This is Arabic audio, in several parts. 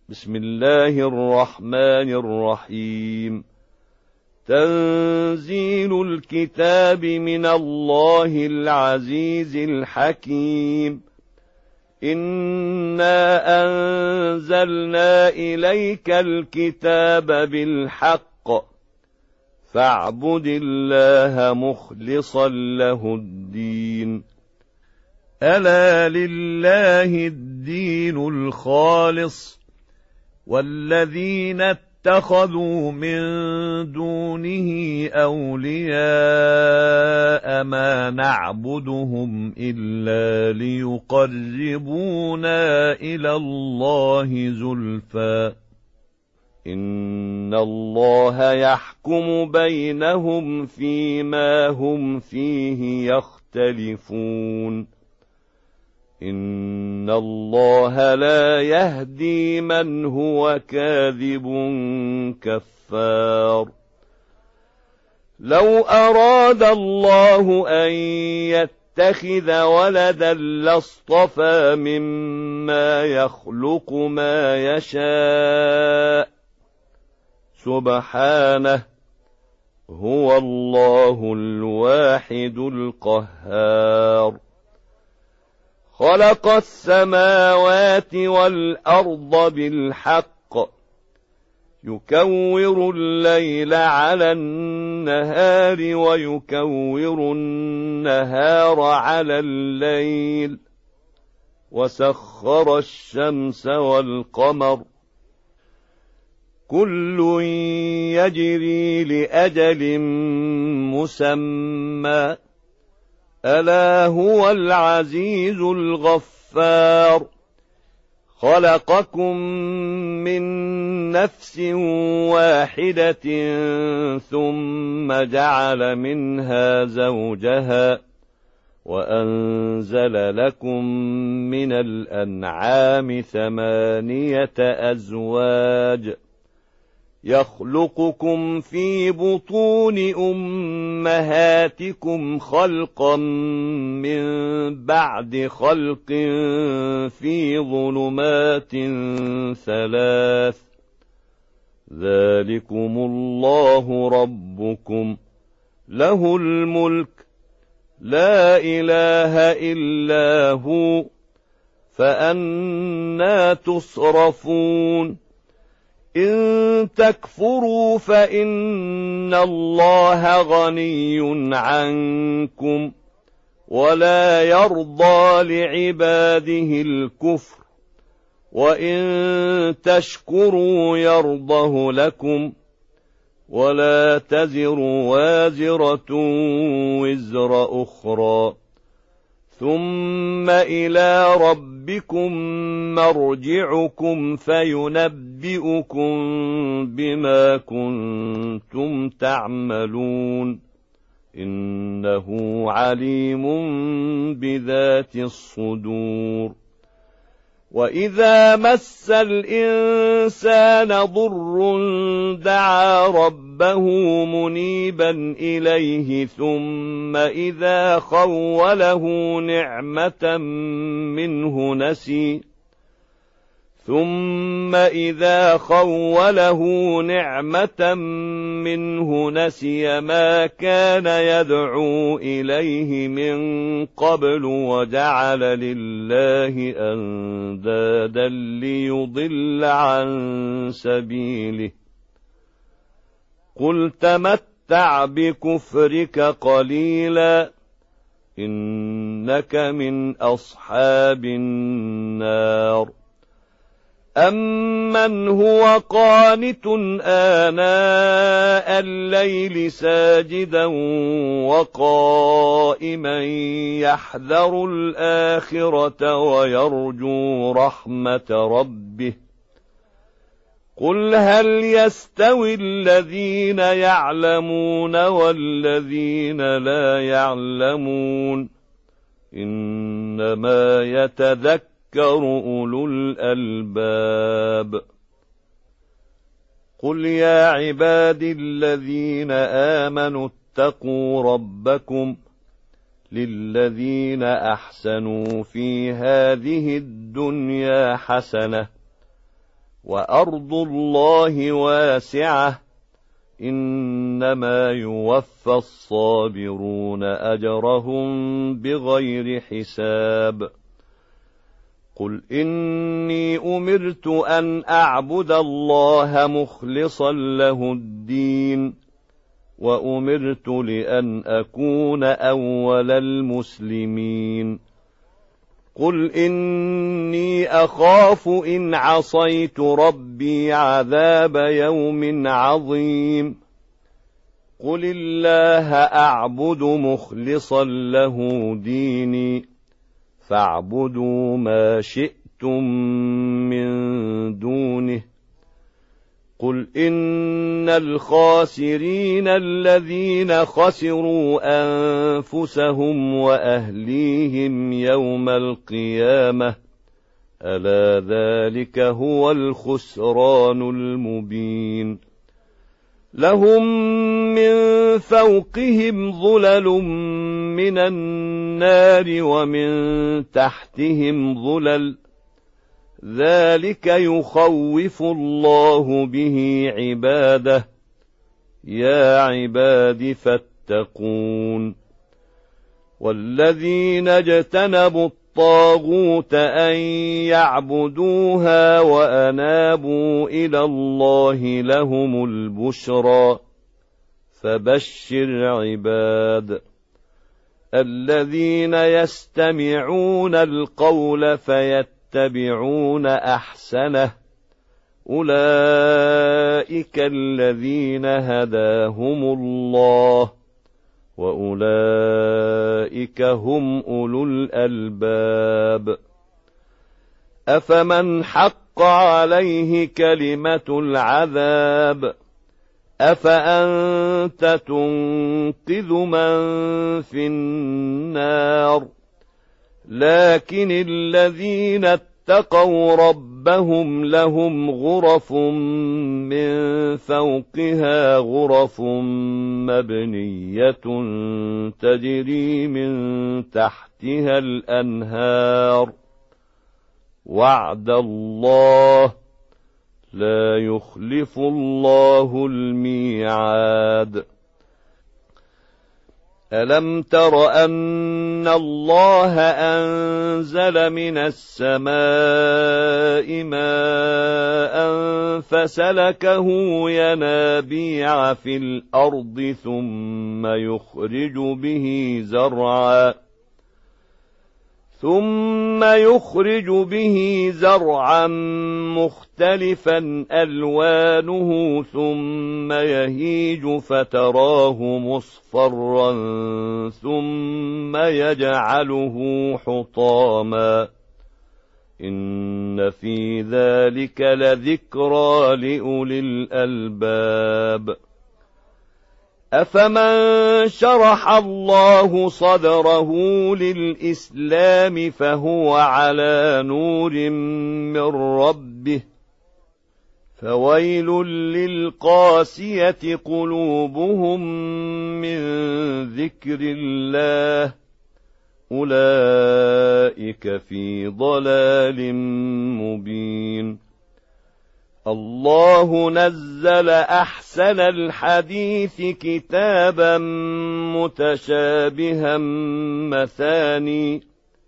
بسم الله الرحمن الرحيم. تنزيل الكتاب من الله العزيز الحكيم. إنا أنزلنا إليك الكتاب بالحق فاعبد الله مخلصا له الدين. ألا لله الدين الخالص، والذين اتخذوا من دونه أولياء ما نعبدهم إلا ليقربونا إلى الله زلفى إن الله يحكم بينهم فيما هم فيه يختلفون. إن الله لا يهدي من هو كاذب كفار. لو أراد الله أن يتخذ ولدا لاصطفى مما يخلق ما يشاء سبحانه، هو الله الواحد القهار. خلق السماوات والأرض بالحق يكور الليل على النهار ويكور النهار على الليل، وسخر الشمس والقمر كل يجري لأجل مسمى، ألا هو العزيز الغفار. خلقكم من نفس واحدة ثم جعل منها زوجها وأنزل لكم من الأنعام 8 أزواج يخلقكم في بطون أمهاتكم خلقا من بعد خلق في ظلمات 3 ذلكم الله ربكم له الملك لا إله إلا هو فأنى تصرفون. إن تكفروا فإن الله غني عنكم ولا يرضى لعباده الكفر، وإن تشكروا يرضه لكم ولا تزر وازرة وزر أخرى، ثم إلى ربكم مرجعكم فينبئكم بما كنتم تعملون، إنه عليم بذات الصدور. وإذا مس الإنسان ضر دعا ربه منيبا إليه ثم إذا خوله نعمة منه نسي ما كان يدعو إليه من قبل وجعل لله أندادا ليضل عن سبيله. قل تمتع بكفرك قليلا إنك من أصحاب النار. أمن هو قانت آناء الليل ساجدا وقائما يحذر الآخرة ويرجو رحمة ربه، قل هل يستوي الذين يعلمون والذين لا يعلمون، إنما يتذكر أولو الألباب. قل يا عبادي الذين آمنوا اتقوا ربكم للذين أحسنوا في هذه الدنيا حسنة وأرض الله واسعة إنما يوفى الصابرون أجرهم بغير حساب قل إني أمرت أن أعبد الله مخلصا له الدين وأمرت لأن أكون أول المسلمين قل إني أخاف إن عصيت ربي عذاب يوم عظيم قل الله أعبد مخلصا له ديني فاعبدوا ما شئتم من دونه قل إن الخاسرين الذين خسروا أنفسهم وأهليهم يوم القيامة ألا ذلك هو الخسران المبين لهم من فوقهم ظلل من النار ومن تحتهم ظلل ذلك يخوف الله به عباده يا عباد فاتقون والذين اجتنبوا الطاغوت أن يعبدوها وأنابوا إلى الله لهم البشرى فبشر عباد الذين يستمعون القول فيتبعون أحسنه أولئك الذين هداهم الله وأولئك هم أولو الألباب أفمن حق عليه كلمة العذاب أفأنت تنقذ من في النار لكن الذين اتقوا ربهم لهم غرف من فوقها غرف مبنية تجري من تحتها الأنهار وعد الله لا يخلف الله الميعاد ألم تر أن الله أنزل من السماء ماء فسلكه ينابيع في الأرض ثم يخرج به زرعا مختلفا ألوانه ثم يهيج فتراه مصفرا ثم يجعله حطاما إن في ذلك لذكرى لأولي الألباب أفمن شرح الله صدره للإسلام فهو على نور من ربه فويل للقاسية قلوبهم من ذكر الله أولئك في ضلال مبين الله نزل أحسن الحديث كتابا متشابها مثاني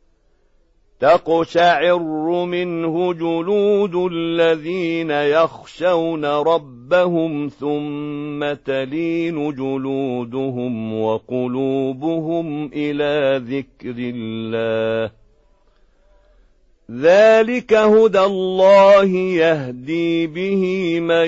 تقشعر منه جلود الذين يخشون ربهم ثم تلين جلودهم وقلوبهم إلى ذكر الله ذلك هدى الله يهدي به من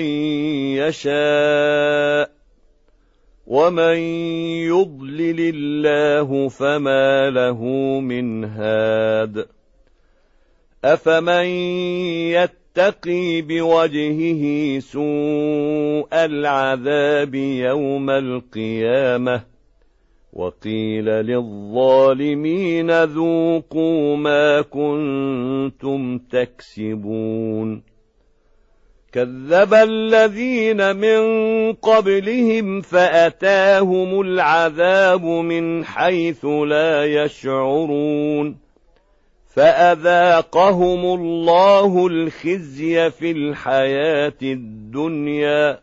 يشاء ومن يضلل الله فما له من هاد أفمن يتقي بوجهه سوء العذاب يوم القيامة وقيل للظالمين ذوقوا ما كنتم تكسبون كذب الذين من قبلهم فأتاهم العذاب من حيث لا يشعرون فأذاقهم الله الخزي في الحياة الدنيا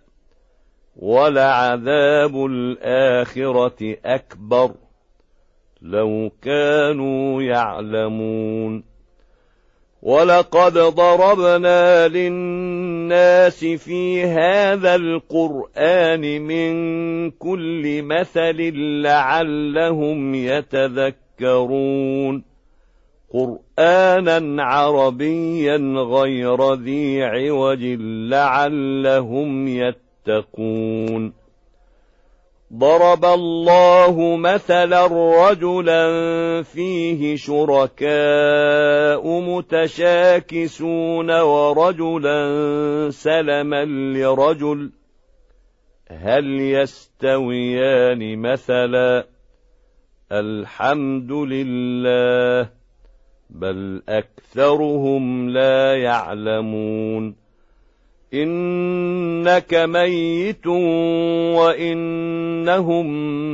ولعذاب الآخرة أكبر لو كانوا يعلمون ولقد ضربنا للناس في هذا القرآن من كل مثل لعلهم يتذكرون قرآنا عربيا غير ذي عوج لعلهم يتقون ضرب الله مثلا رجلا فيه شركاء متشاكسون ورجلا سلما لرجل هل يستويان مثلا الحمد لله بل أكثرهم لا يعلمون إنك ميت وإنهم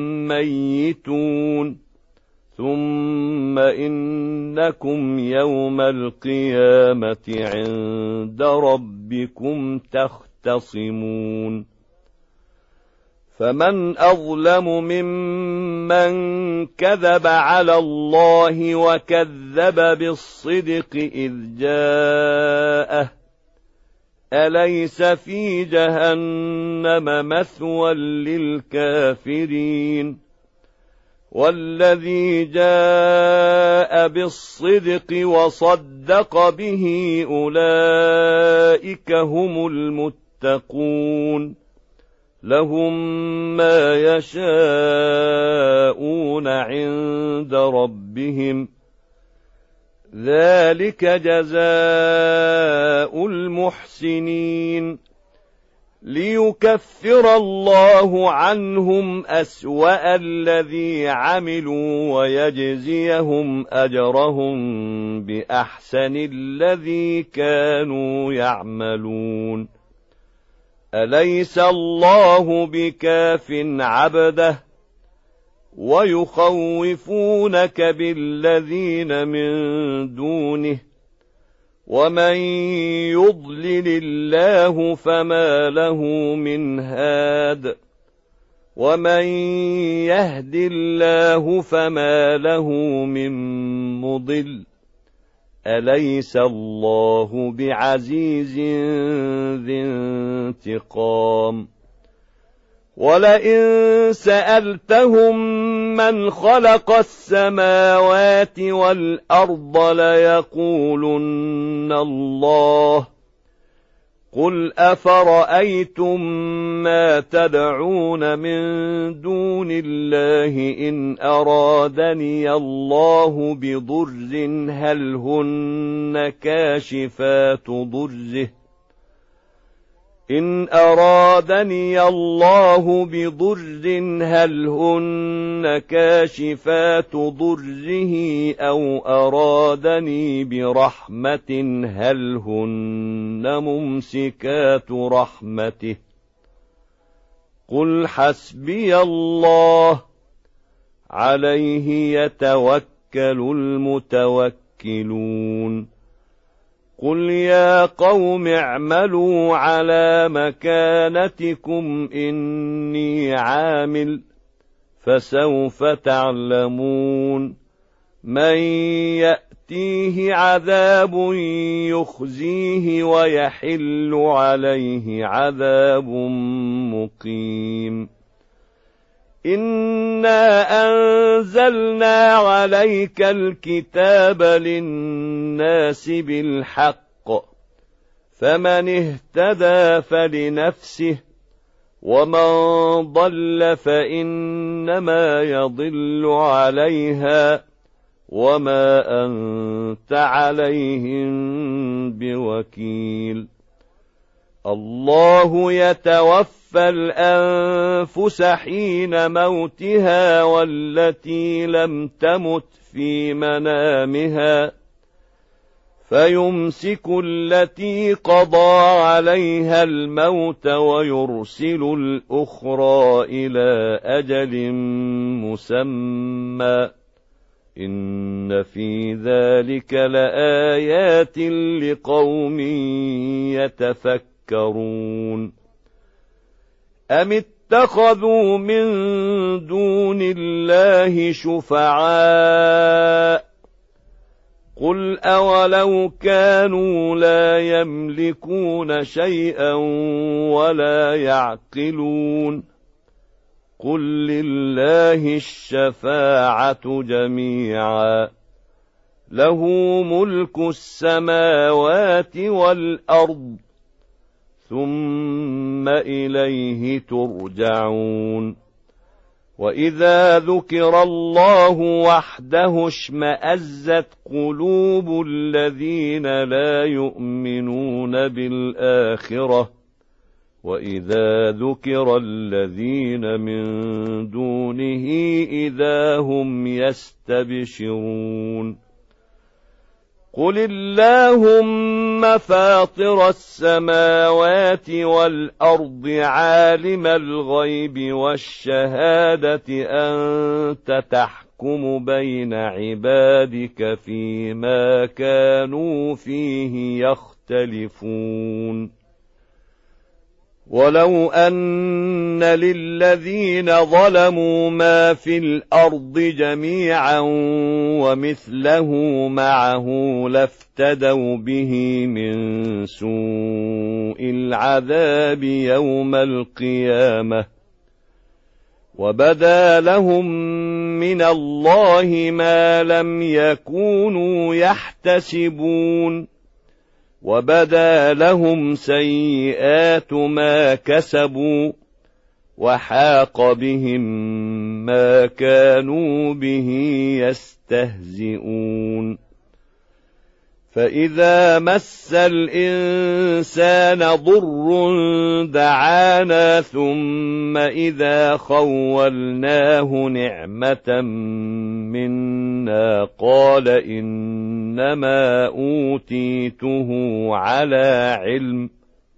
ميتون ثم إنكم يوم القيامة عند ربكم تختصمون فمن أظلم ممن كذب على الله وكذب بالصدق إذ جاءه أليس في جهنم مثوى للكافرين والذي جاء بالصدق وصدق به أولئك هم المتقون لهم ما يشاءون عند ربهم ذلك جزاء المحسنين ليكفر الله عنهم أسوأ الذي عملوا ويجزيهم أجرهم بأحسن الذي كانوا يعملون أليس الله بكاف عبده ويخوفونك بالذين من دونه ومن يضلل الله فما له من هاد ومن يهد الله فما له من مضل أليس الله بعزيز ذي انتقام ولئن سألتهم من خلق السماوات والأرض ليقولن الله قل أفرأيتم ما تدعون من دون الله إن أرادني الله بضر هل هن كاشفات ضره إن أرادني الله بضر هل هن كاشفات ضره أو أرادني برحمة هل هن ممسكات رحمته قل حسبي الله عليه يتوكل المتوكلون قل يا قوم اعملوا على مكانتكم إني عامل فسوف تعلمون من يأتيه عذاب يخزيه ويحل عليه عذاب مقيم إنا أنزلنا عليك الكتاب للناس بالحق فمن اهتدى فلنفسه ومن ضل فإنما يضل عليها وما أنت عليهم بوكيل الله يتوفى الأنفس حين موتها والتي لم تمت في منامها فيمسك التي قضى عليها الموت ويرسل الأخرى إلى أجل مسمى إن في ذلك لآيات لقوم يتفكرون أم اتخذوا من دون الله شفعاء قل أولو كانوا لا يملكون شيئا ولا يعقلون قل لله الشفاعة جميعا له ملك السماوات والأرض ثم إليه ترجعون وإذا ذكر الله وحده اشمأزت قلوب الذين لا يؤمنون بالآخرة وإذا ذكر الذين من دونه إذا هم يستبشرون قل اللهم فاطر السماوات والأرض عالم الغيب والشهادة أنت تحكم بين عبادك فيما كانوا فيه يختلفون ولو أن للذين ظلموا ما في الأرض جميعا ومثله معه لافتدوا به من سوء العذاب يوم القيامة وبدا لهم من الله ما لم يكونوا يحتسبون وبدا لهم سيئات ما كسبوا وحاق بهم ما كانوا به يستهزئون فإذا مس الإنسان ضر دعانا ثم إذا خولناه نعمة منا قال إنما أوتيته على علم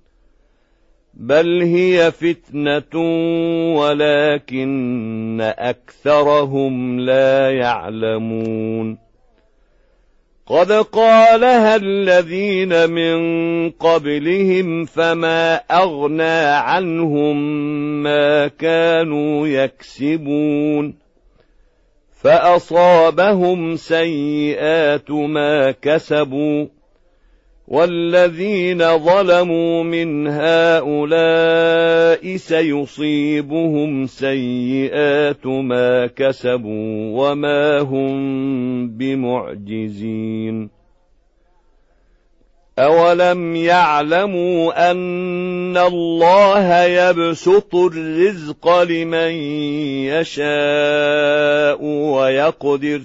بل هي فتنة ولكن أكثرهم لا يعلمون قد قالها الذين من قبلهم فما أغنى عنهم ما كانوا يكسبون فأصابهم سيئات ما كسبوا والذين ظلموا من هؤلاء سيصيبهم سيئات ما كسبوا وما هم بمعجزين أولم يعلموا أن الله يبسط الرزق لمن يشاء ويقدر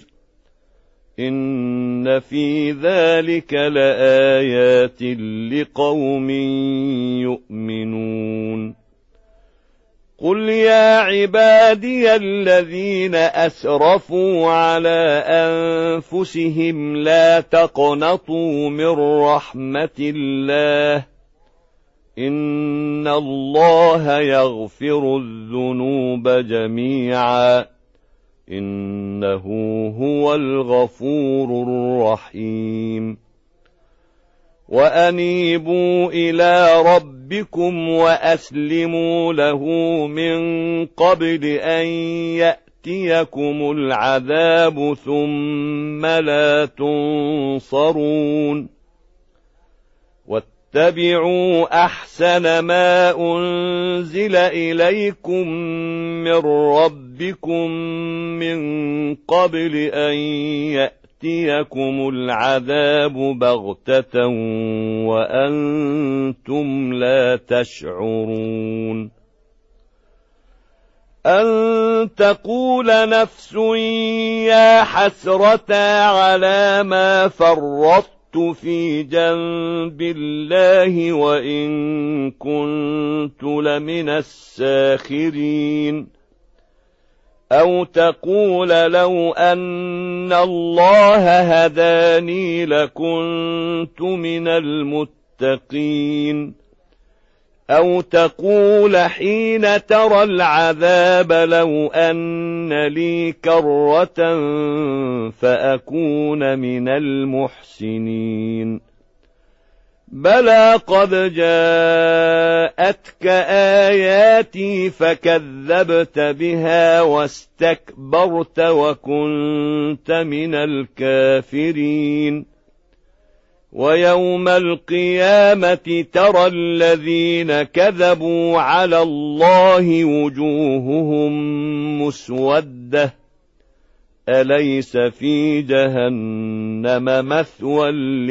إن في ذلك لآيات لقوم يؤمنون قل يا عبادي الذين أسرفوا على أنفسهم لا تقنطوا من رحمة الله إن الله يغفر الذنوب جميعا إنه هو الغفور الرحيم وأنيبوا إلى ربكم وأسلموا له من قبل أن يأتيكم العذاب ثم لا تنصرون واتبعوا أحسن ما أنزل إليكم من ربكم من قبل أن يأتيكم العذاب بغتة وأنتم لا تشعرون أن تقول نفس يا حسرة على ما فرطت في جنب الله وإن كنت لمن الساخرين أو تقول لو أن الله هداني لكنت من المتقين أو تقول حين ترى العذاب لو أن لي كرة فأكون من المحسنين. بلى قد جاءتك آياتي فكذبت بها واستكبرت وكنت من الكافرين. ويوم القيامة ترى الذين كذبوا على الله وجوههم مسودة أليس في جهنم مثوى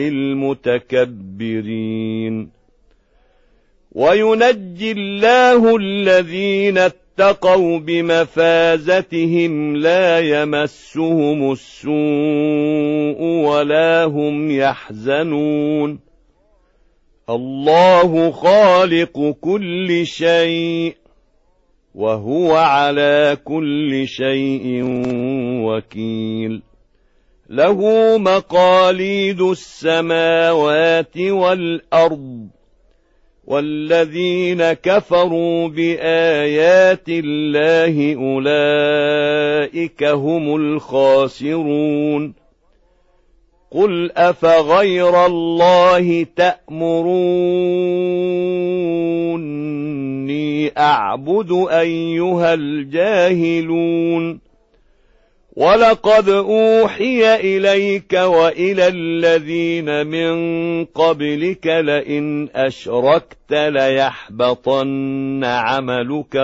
للمتكبرين. وينجي الله الذين اتقوا بمفازتهم لا يمسهم السوء ولا هم يحزنون. الله خالق كل شيء وهو على كل شيء وكيل. له مقاليد السماوات والأرض والذين كفروا بآيات الله أولئك هم الخاسرون. قل أفغير الله تأمروني أعبد أيها الجاهلون. ولقد أوحي إليك وإلى الذين من قبلك لئن أشركت ليحبطن عملك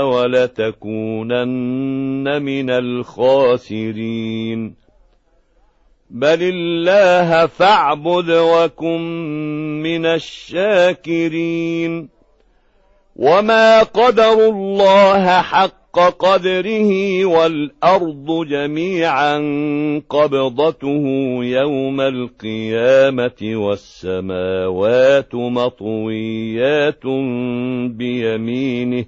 ولتكونن من الخاسرين. بل الله فاعبد وكن من الشاكرين. وما قدروا الله حق قدره والأرض جميعا قبضته يوم القيامة والسماوات مطويات بيمينه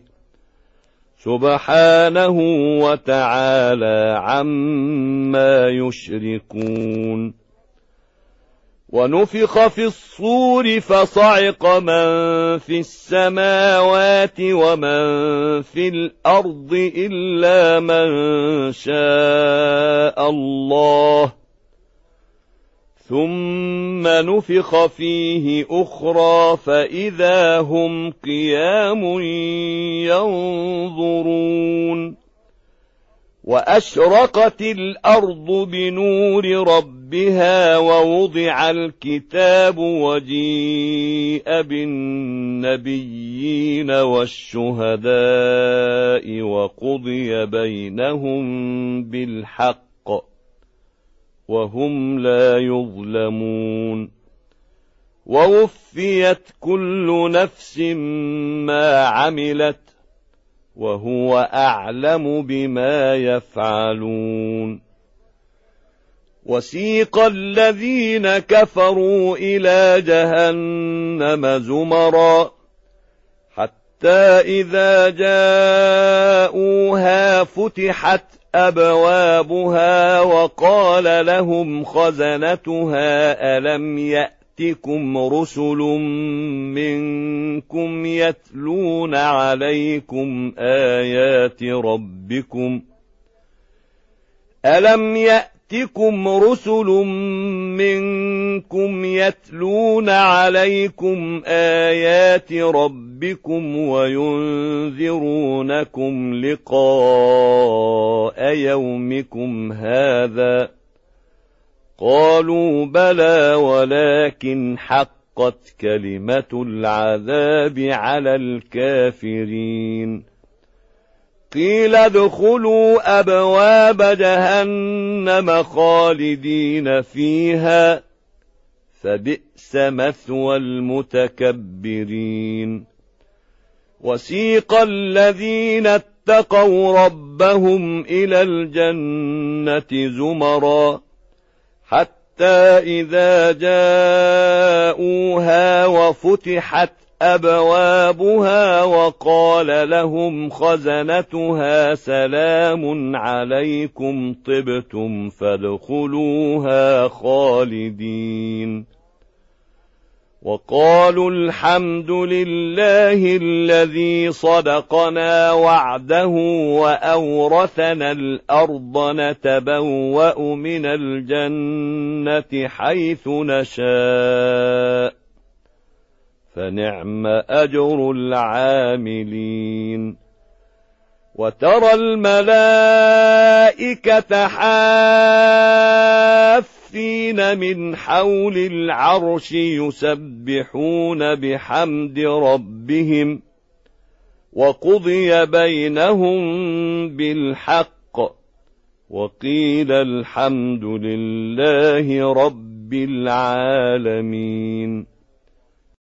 سبحانه وتعالى عما يشركون. ونفخ في الصور فصعق من في السماوات ومن في الأرض إلا من شاء الله ثم نفخ فيه أخرى فإذا هم قيام ينظرون. وأشرقت الأرض بنور ربها ووضع الكتاب وجيء بالنبيين والشهداء وقضي بينهم بالحق وهم لا يظلمون. ووفيت كل نفس ما عملت وهو أعلم بما يفعلون. وسيق الذين كفروا إلى جهنم زمرا حتى إذا جاءوها فتحت أبوابها وقال لهم خزنتها ألم يأتكم رسل منكم يتلون عليكم آيات ربكم ألم يأتكم رسل منكم يتلون عليكم آيات ربكم وينذرونكم لقاء يومكم هذا قالوا بلى ولكن حقت كلمة العذاب على الكافرين. قيل ادخلوا أبواب جهنم خالدين فيها فبئس مثوى المتكبرين. وسيق الذين اتقوا ربهم إلى الجنة زمرا حتى إذا جاءوها وفتحت أبوابها وقال لهم خزنتها سلام عليكم طبتم فادخلوها خالدين. وقالوا الحمد لله الذي صدقنا وعده وأورثنا الأرض نتبوأ من الجنة حيث نشاء فنعم أجر العاملين وترى الملائكة حافين من حول العرش يسبحون بحمد ربهم وقضي بينهم بالحق وقيل الحمد لله رب العالمين